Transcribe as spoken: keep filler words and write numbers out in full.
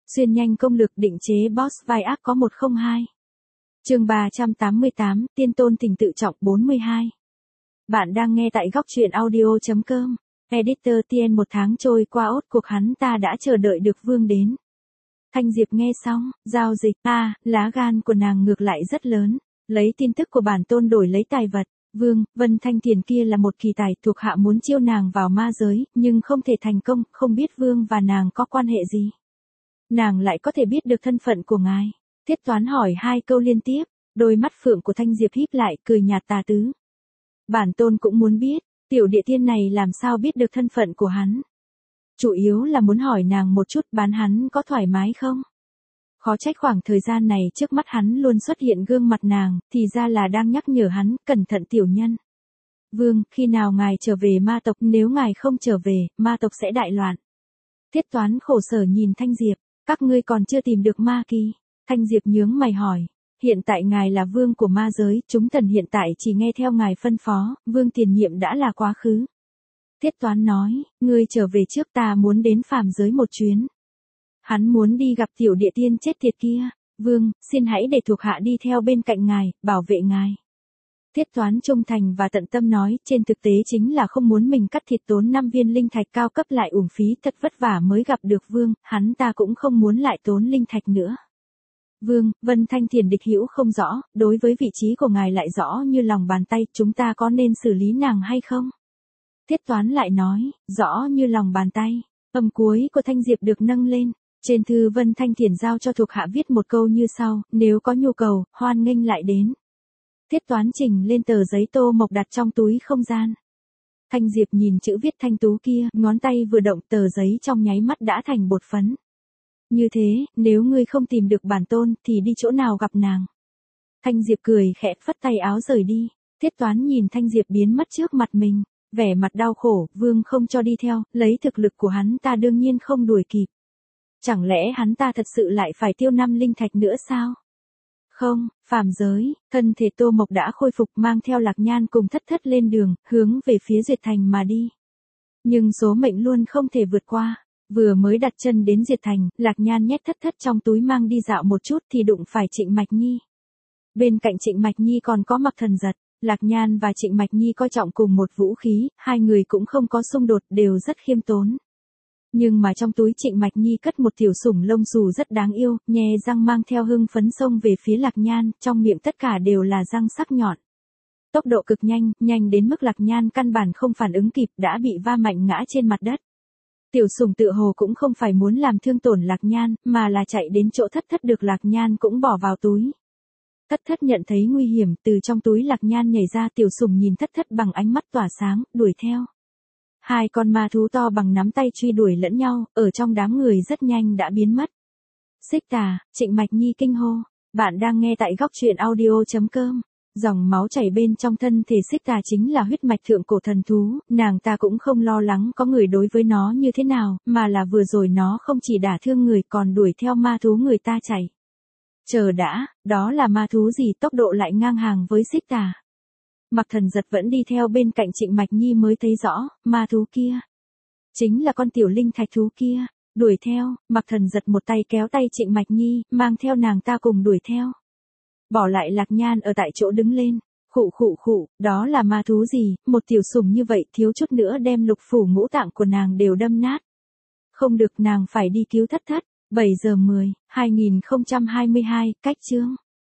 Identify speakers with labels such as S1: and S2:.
S1: Xuyên nhanh công lực định chế boss vai ác có một không hai. Chương ba trăm tám mươi tám, tiên tôn tình tự trọng bốn mươi hai. Bạn đang nghe tại góc truyện audio chấm com. Editor Tien một tháng trôi qua ốt cuộc hắn ta đã chờ đợi được Vương đến. Thanh Diệp nghe xong, giao dịch, a à, lá gan của nàng ngược lại rất lớn, lấy tin tức của bản tôn đổi lấy tài vật. Vương, Vân Thanh Tiền kia là một kỳ tài, thuộc hạ muốn chiêu nàng vào ma giới, nhưng không thể thành công, không biết Vương và nàng có quan hệ gì. Nàng lại có thể biết được thân phận của ngài. Thiết Toán hỏi hai câu liên tiếp, đôi mắt phượng của Thanh Diệp híp lại, cười nhạt tà tứ. Bản tôn cũng muốn biết, tiểu địa tiên này làm sao biết được thân phận của hắn. Chủ yếu là muốn hỏi nàng một chút bán hắn có thoải mái không? Khó trách khoảng thời gian này trước mắt hắn luôn xuất hiện gương mặt nàng, thì ra là đang nhắc nhở hắn, cẩn thận tiểu nhân. Vương, khi nào ngài trở về ma tộc, nếu ngài không trở về, ma tộc sẽ đại loạn. Thiết Toán khổ sở nhìn Thanh Diệp, các ngươi còn chưa tìm được ma kỳ. Thanh Diệp nhướng mày hỏi, hiện tại ngài là vương của ma giới, chúng thần hiện tại chỉ nghe theo ngài phân phó, vương tiền nhiệm đã là quá khứ. Thiết Toán nói, ngươi trở về trước, ta muốn đến phàm giới một chuyến. Hắn muốn đi gặp tiểu địa tiên chết tiệt kia. Vương, xin hãy để thuộc hạ đi theo bên cạnh ngài, bảo vệ ngài. Thiết Toán trung thành và tận tâm nói, trên thực tế chính là không muốn mình cắt thịt tốn năm viên linh thạch cao cấp lại uổng phí, thật vất vả mới gặp được Vương, hắn ta cũng không muốn lại tốn linh thạch nữa. Vương, Vân Thanh Tiền địch hữu không rõ, đối với vị trí của ngài lại rõ như lòng bàn tay, chúng ta có nên xử lý nàng hay không? Thiết Toán lại nói, rõ như lòng bàn tay. Âm cuối của Thanh Diệp được nâng lên. Trên thư Vân Thanh Tiền giao cho thuộc hạ viết một câu như sau, nếu có nhu cầu, hoan nghênh lại đến. Thiết Toán chỉnh lên tờ giấy tô mộc đặt trong túi không gian. Thanh Diệp nhìn chữ viết thanh tú kia, ngón tay vừa động, tờ giấy trong nháy mắt đã thành bột phấn. Như thế, nếu ngươi không tìm được bản tôn, thì đi chỗ nào gặp nàng? Thanh Diệp cười khẽ phất tay áo rời đi. Thiết Toán nhìn Thanh Diệp biến mất trước mặt mình, vẻ mặt đau khổ, Vương không cho đi theo, lấy thực lực của hắn ta đương nhiên không đuổi kịp. Chẳng lẽ hắn ta thật sự lại phải tiêu năm linh thạch nữa sao? Không, phàm giới, thân thể Tô Mộc đã khôi phục, mang theo Lạc Nhan cùng Thất Thất lên đường, hướng về phía Diệt Thành mà đi. Nhưng số mệnh luôn không thể vượt qua. Vừa mới đặt chân đến Diệt Thành, Lạc Nhan nhét Thất Thất trong túi mang đi dạo một chút thì đụng phải Trịnh Mạch Nhi. Bên cạnh Trịnh Mạch Nhi còn có Mặc Thần Giật. Lạc Nhan và Trịnh Mạch Nhi coi trọng cùng một vũ khí, hai người cũng không có xung đột, đều rất khiêm tốn. Nhưng mà trong túi Trịnh Mạch Nhi cất một tiểu sủng lông xù rất đáng yêu, nhe răng mang theo hưng phấn xông về phía Lạc Nhan, trong miệng tất cả đều là răng sắc nhọn. Tốc độ cực nhanh, nhanh đến mức Lạc Nhan căn bản không phản ứng kịp, đã bị va mạnh ngã trên mặt đất. Tiểu sủng tựa hồ cũng không phải muốn làm thương tổn Lạc Nhan, mà là chạy đến chỗ Thất Thất được Lạc Nhan cũng bỏ vào túi. Thất Thất nhận thấy nguy hiểm, từ trong túi Lạc Nhan nhảy ra, tiểu sủng nhìn Thất Thất bằng ánh mắt tỏa sáng, đuổi theo. Hai con ma thú to bằng nắm tay truy đuổi lẫn nhau, ở trong đám người rất nhanh đã biến mất. Xích Tà, Trịnh Mạch Nhi kinh hô, bạn đang nghe tại góc truyện audio chấm com. Dòng máu chảy bên trong thân thể Xích Tà chính là huyết mạch thượng cổ thần thú, nàng ta cũng không lo lắng có người đối với nó như thế nào, mà là vừa rồi nó không chỉ đả thương người còn đuổi theo ma thú người ta chạy. Chờ đã, đó là ma thú gì tốc độ lại ngang hàng với Xích Tà? Mặc Thần Giật vẫn đi theo bên cạnh Trịnh Mạch Nhi mới thấy rõ, ma thú kia. Chính là con tiểu linh thạch thú kia, đuổi theo, Mặc Thần Giật một tay kéo tay Trịnh Mạch Nhi, mang theo nàng ta cùng đuổi theo. Bỏ lại Lạc Nhan ở tại chỗ đứng lên, khụ khụ khụ, đó là ma thú gì, một tiểu sủng như vậy thiếu chút nữa đem lục phủ ngũ tạng của nàng đều đâm nát. Không được, nàng phải đi cứu Thất Thất. bảy giờ mười, hai nghìn không trăm hai mươi hai, cách chương.